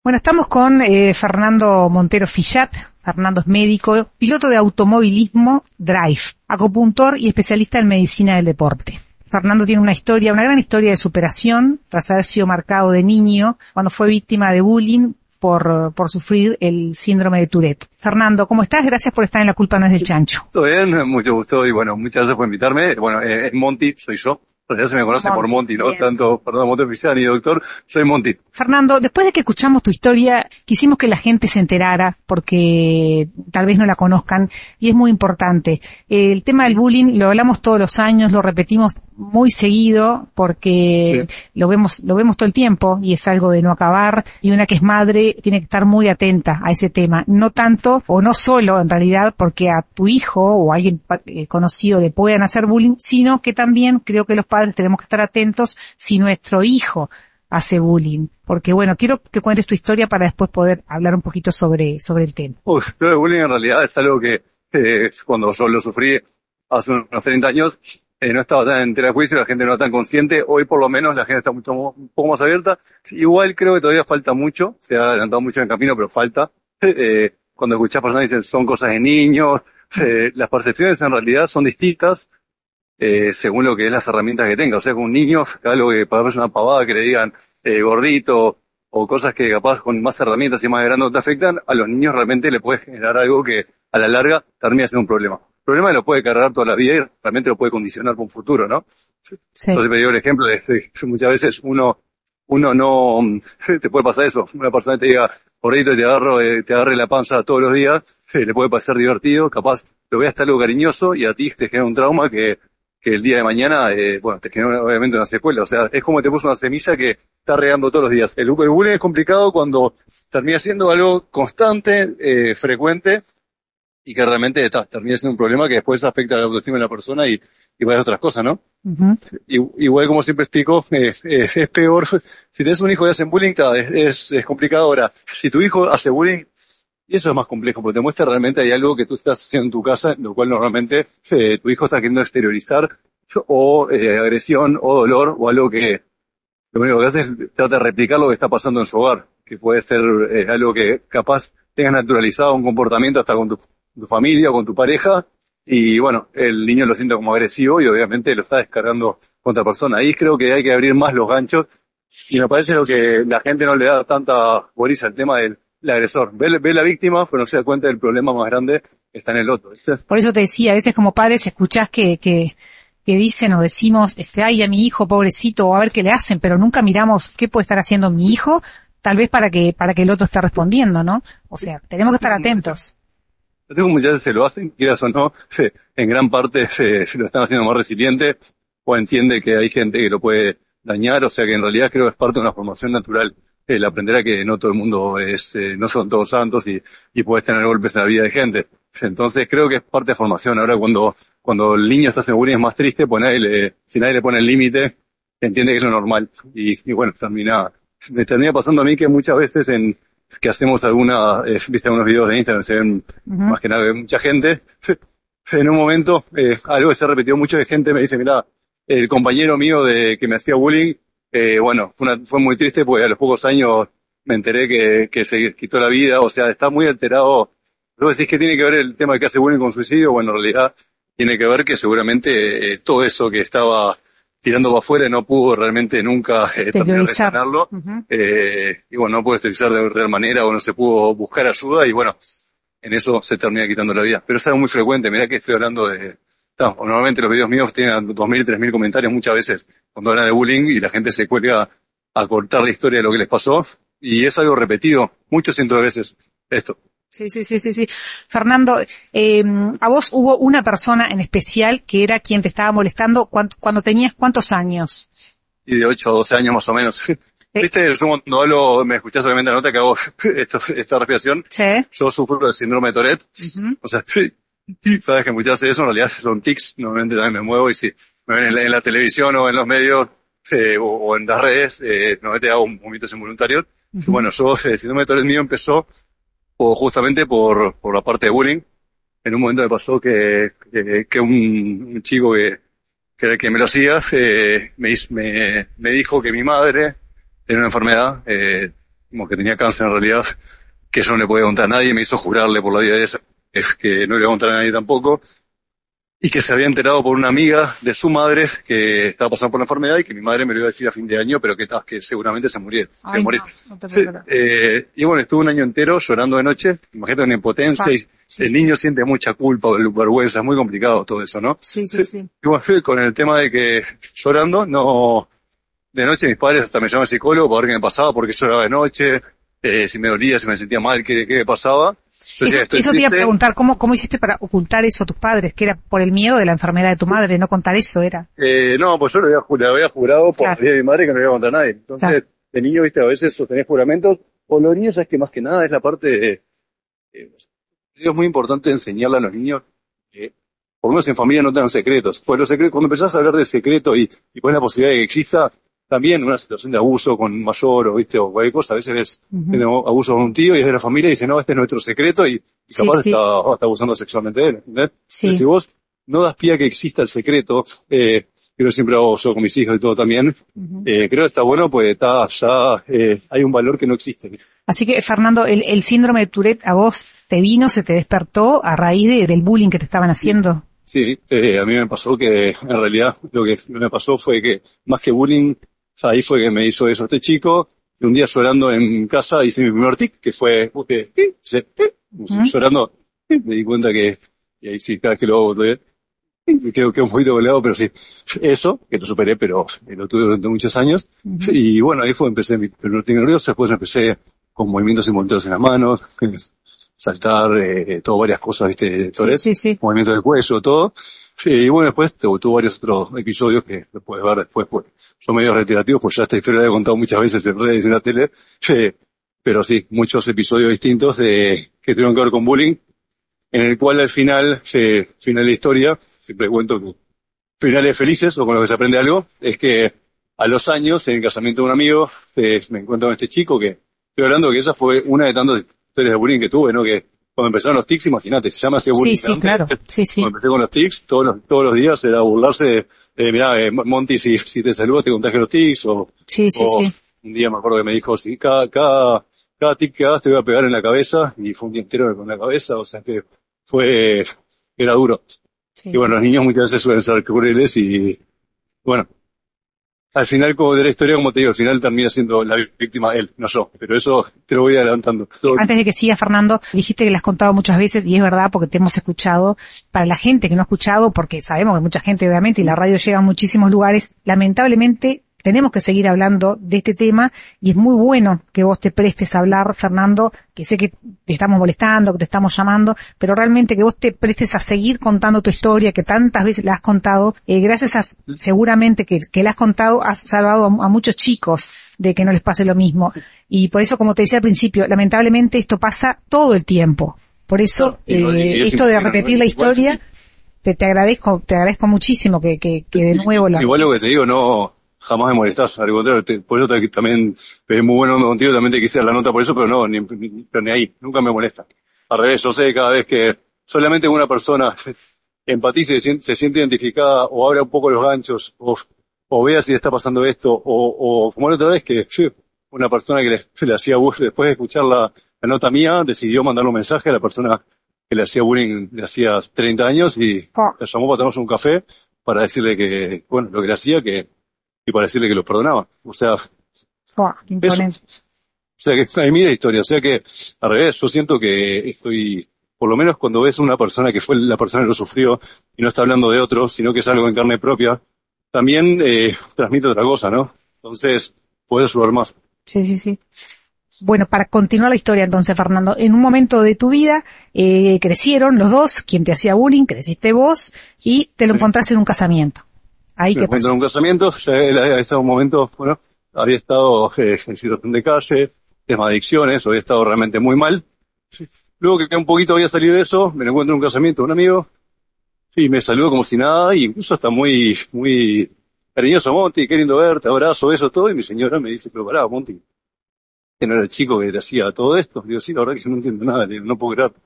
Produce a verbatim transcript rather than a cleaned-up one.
Bueno, estamos con eh, Fernando Montero Fillat. Fernando es médico, piloto de automovilismo Drive, acupuntor y especialista en medicina del deporte. Fernando tiene una historia, una gran historia de superación tras haber sido marcado de niño cuando fue víctima de bullying por, por sufrir el síndrome de Tourette. Fernando, ¿cómo estás? Gracias por estar en La Culpa No Es del Chancho. Todo bien, mucho gusto y bueno, muchas gracias por invitarme. Bueno, eh, Monty soy yo. Ya se me conoce Monty, por Monty, ¿no? bien. Tanto, perdón, Monty Oficial ni doctor, soy Monty. Fernando, después de que escuchamos tu historia, quisimos que la gente se enterara, porque tal vez no la conozcan, y es muy importante. El tema del bullying lo hablamos todos los años, lo repetimos muy seguido, porque sí. lo vemos, lo vemos todo el tiempo, y es algo de no acabar, y una que es madre tiene que estar muy atenta a ese tema. No tanto, o no solo, en realidad, porque a tu hijo o a alguien eh, conocido le puedan hacer bullying, sino que también creo que los padres tenemos que estar atentos si nuestro hijo hace bullying. Porque bueno, quiero que cuentes tu historia para después poder hablar un poquito sobre, sobre el tema. Uf, pero el bullying en realidad es algo que, eh, cuando yo lo sufrí hace unos treinta años, eh, no estaba tan entera de juicio, la gente no era tan consciente. Hoy por lo menos la gente está mucho, un poco más abierta. Igual creo que todavía falta mucho, se ha adelantado mucho en el camino, pero falta. Eh, cuando escuchás personas que dicen son cosas de niños, eh, las percepciones en realidad son distintas. Eh, según lo que es las herramientas que tenga. O sea, con un niño, algo que para una pavada que le digan eh, gordito, o cosas que capaz con más herramientas y más grande no te afectan, a los niños realmente le puede generar algo que a la larga termina siendo un problema. El problema lo puede cargar toda la vida y realmente lo puede condicionar para un futuro, ¿no? Sí. Entonces me dio el ejemplo de, de, de muchas veces uno, uno no, te puede pasar eso, una persona te diga gordito y te agarro, eh, te agarre la panza todos los días, eh, le puede parecer divertido, capaz lo veas hasta algo cariñoso y a ti te genera un trauma que que el día de mañana, eh, bueno, te genera obviamente una secuela. O sea, es como te puso una semilla que está regando todos los días. El, el bullying es complicado cuando termina siendo algo constante, eh, frecuente, y que realmente está, termina siendo un problema que después afecta a la autoestima de la persona y, y varias otras cosas, ¿no? Uh-huh. Y, igual, como siempre explico, eh, eh, es peor. Si tenés un hijo y hacen bullying, está, es, es, es complicado. Ahora, si tu hijo hace bullying, y eso es más complejo, porque te muestra realmente hay algo que tú estás haciendo en tu casa, lo cual normalmente eh, tu hijo está queriendo exteriorizar, o eh, agresión, o dolor, o algo que lo único que hace es trata de replicar lo que está pasando en su hogar, que puede ser eh, algo que capaz tengas naturalizado un comportamiento hasta con tu, tu familia o con tu pareja, y bueno, el niño lo siente como agresivo y obviamente lo está descargando contra persona. Ahí creo que hay que abrir más los ganchos, y me parece lo que la gente no le da tanta boliza al tema del el agresor. Ve, ve la víctima, pero no se da cuenta del problema más grande que está en el otro. Por eso te decía, a veces como padres escuchás que, que, que dicen o decimos, este, ay, a mi hijo, pobrecito, o a ver qué le hacen, pero nunca miramos qué puede estar haciendo mi hijo, tal vez para que, para que el otro esté respondiendo, ¿no? O sea, tenemos que estar atentos. Yo tengo muchas veces se lo hacen, quieras o no, en gran parte se, se lo están haciendo más resiliente, o entiende que hay gente que lo puede dañar, o sea que en realidad creo que es parte de una formación natural. El aprender a que no todo el mundo es, eh, no son todos santos y, y puedes tener golpes en la vida de gente. Entonces creo que es parte de formación. Ahora cuando, cuando el niño está haciendo bullying es más triste, pues nadie le, si nadie le pone el límite, entiende que es lo normal. Y, y bueno, termina, me termina pasando a mí que muchas veces en, que hacemos alguna, eh, viste algunos videos de Instagram, se ven uh-huh. más que nada de mucha gente. En un momento, eh, algo que se ha repetido mucho de gente me dice, mira, el compañero mío de, que me hacía bullying, Eh, bueno, fue, una, fue muy triste porque a los pocos años me enteré que, que se quitó la vida, o sea, está muy alterado. Luego decís que tiene que ver el tema de que hace bullying con suicidio, bueno, en realidad tiene que ver que seguramente eh, todo eso que estaba tirando para afuera no pudo realmente nunca eh, terminar de sanarlo, uh-huh. eh, y bueno, no pudo esterilizar de real manera o no se pudo buscar ayuda y bueno, en eso se termina quitando la vida. Pero es algo muy frecuente, mirá que estoy hablando de... No, normalmente los videos míos tienen dos mil, tres mil comentarios muchas veces cuando hablan de bullying y la gente se cuelga a cortar la historia de lo que les pasó y es algo repetido muchos cientos de veces esto. Sí, sí, sí, sí, sí. Fernando, eh, a vos hubo una persona en especial que era quien te estaba molestando cuando, cuando tenías cuántos años? Y de ocho a doce años más o menos. ¿Eh? Viste, yo cuando hablo, me escuchás obviamente la nota que hago esto, esta respiración. Sí. Yo sufro de síndrome de Tourette. Uh-huh. O sea, cada vez que muchas veces eso, en realidad son tics, normalmente también me muevo y si me ven en la, en la televisión o en los medios eh, o, o en las redes, eh, normalmente hago movimientos involuntarios. Uh-huh. Y bueno, yo, el síndrome de Tourette mío empezó o justamente por, por la parte de bullying. En un momento me pasó que, que, que un, un chico que, que, que me lo hacía, eh, me, me, me dijo que mi madre tenía una enfermedad, eh, como que tenía cáncer en realidad, que yo no le podía contar a nadie, me hizo jurarle por la vida de esa, que no le iba a contar a nadie tampoco, y que se había enterado por una amiga de su madre que estaba pasando por la enfermedad y que mi madre me lo iba a decir a fin de año, pero que, que seguramente se muriera. Se Ay, moría. no, no te Sí, puedo creer. eh, y bueno, estuve un año entero llorando de noche, imagínate una impotencia, Ah, y sí, el sí, niño siente mucha culpa, vergüenza, es muy complicado todo eso, ¿no? sí, sí, Sí. sí. Y bueno, con el tema de que llorando, no, de noche mis padres hasta me llamaban psicólogo para ver qué me pasaba, por qué lloraba de noche, eh, si me dolía, si me sentía mal, qué, qué me pasaba. Yo Eso, decía, estoy eso te iba a triste. preguntar, ¿cómo, cómo hiciste para ocultar eso a tus padres? Que era por el miedo de la enfermedad de tu madre, no contar eso, era. Eh, no, pues yo lo había, ju- le había jurado por la Claro, vida de mi madre que no le iba a contar a nadie. claro. Entonces, de niño, viste, a veces sostenés juramentos, o los niños es que más que nada es la parte de, eh, es muy importante enseñarle a los niños que, por lo menos en familia no tengan secretos. Pues los secretos, cuando empezás a hablar de secreto y, y pones la posibilidad de que exista, también una situación de abuso con un mayor o viste, o cualquier cosa, a veces ves Ujú. tiene abuso con un tío y es de la familia y dice, no, este es nuestro secreto y, y Sí, capaz sí, está, está abusando sexualmente de él, ¿entendés? Entonces, si sí. vos no das pie a que exista el secreto, eh, que yo siempre hago yo con mis hijos y todo también, Ujú. eh, creo que está bueno, pues está, ya, eh, hay un valor que no existe. Así que, Fernando, el, el síndrome de Tourette a vos te vino, se te despertó a raíz de- del bullying que te estaban haciendo. Sí, eh, a mí me pasó que, en realidad, lo que me pasó fue que, más que bullying, ahí fue que me hizo eso este chico, y un día llorando en casa hice mi primer tic, que fue, eh, eh, hice, eh, Ujú. llorando, eh, me di cuenta que, y ahí sí, cada vez que lo hago, todavía, eh, me quedo, quedo un poquito goleado, pero sí, eso, que lo superé, pero eh, lo tuve durante muchos años, Ujú. y bueno, ahí fue, empecé mi primer tic nervioso, después empecé con movimientos involuntarios en las manos, saltar, eh, todo, varias cosas, viste, Sí, Tourette, sí, sí. movimiento del cuello, todo. Sí, y bueno, después tuvo, tuvo varios otros episodios que lo puedes ver después, pues, son medio reiterativos, pues ya esta historia la he contado muchas veces en redes y en la tele, sí, pero sí, muchos episodios distintos de, que tuvieron que ver con bullying, en el cual al final, sí, final de la historia, siempre cuento que finales felices, o con lo que se aprende algo, es que a los años, en el casamiento de un amigo, eh, me encuentro con este chico que, estoy hablando que esa fue una de tantas historias de bullying que tuve, ¿no? Que cuando empezaron los tics, imagínate, se llama así Sí, bullying sí, antes. claro. Sí, sí. Cuando empecé con los tics, todos los, todos los días era burlarse de, eh, mirá, eh, Monty, si, si te saludo te contagias los tics, o, Sí, sí, o sí. un día me acuerdo que me dijo, sí, cada, cada, cada tic que hagas te voy a pegar en la cabeza, y fue un día entero con la cabeza, o sea que fue, era duro. Y Sí. bueno, los niños muchas veces suelen ser crueles y, bueno, al final como de la historia, como te digo, al final termina siendo la víctima él, no yo, pero eso te lo voy adelantando. Todo- Antes de que siga, Fernando, dijiste que lo has contado muchas veces y es verdad porque te hemos escuchado. Para la gente que no ha escuchado, porque sabemos que mucha gente obviamente y la radio llega a muchísimos lugares, lamentablemente tenemos que seguir hablando de este tema y es muy bueno que vos te prestes a hablar, Fernando, que sé que te estamos molestando, que te estamos llamando, pero realmente que vos te prestes a seguir contando tu historia, que tantas veces la has contado, eh, gracias a seguramente que, que la has contado, has salvado a, a muchos chicos de que no les pase lo mismo. Y por eso, como te decía al principio, lamentablemente esto pasa todo el tiempo. Por eso, y no- y eh, es esto de imposible, repetir ¿no? la Igual- historia, te, te agradezco, te agradezco muchísimo que, que, que de nuevo la... Igual lo que te digo, no, jamás me molestás, al contrario, te- por eso te- también, es muy bueno contigo, también te quise dar la nota por eso, pero no, ni, ni, pero ni ahí, nunca me molesta. Al revés, yo sé que cada vez que solamente una persona empatice, se siente, se siente identificada, o abra un poco los ganchos, o, o vea si le está pasando esto, o, o como la otra vez que sí, una persona que le, le hacía bullying, después de escuchar la, la nota mía, decidió mandar un mensaje a la persona que le hacía bullying de hacía treinta años y Oh, la llamó para tomarse un café para decirle que, bueno, lo que le hacía, que, y para decirle que lo perdonaba. O sea, oh, qué eso, imponente. o sea que hay miles de historias. O sea que, al revés, yo siento que estoy, por lo menos cuando ves una persona que fue la persona que lo sufrió y no está hablando de otro, sino que es algo en carne propia, también eh, transmite otra cosa, ¿no? Entonces, puedes ayudar más. Sí, sí, sí. Bueno, para continuar la historia entonces, Fernando, en un momento de tu vida eh, crecieron los dos, quien te hacía bullying, creciste vos, y te lo Sí. encontraste en un casamiento. Ahí Me qué encuentro pasó. en un casamiento, ya él había estado un momento, bueno, había estado eh, en situación de calle, temas de adicciones, había estado realmente muy mal. Sí. Luego que un poquito había salido de eso, me lo encuentro en un casamiento de un amigo, y me saludó como si nada, y incluso hasta muy, muy cariñoso, Monty, qué lindo verte, abrazo, eso, todo, y mi señora me dice, pero pará, Monty, que no era el chico que le hacía todo esto. Digo, sí, la verdad que yo no entiendo nada, le digo, no puedo creer.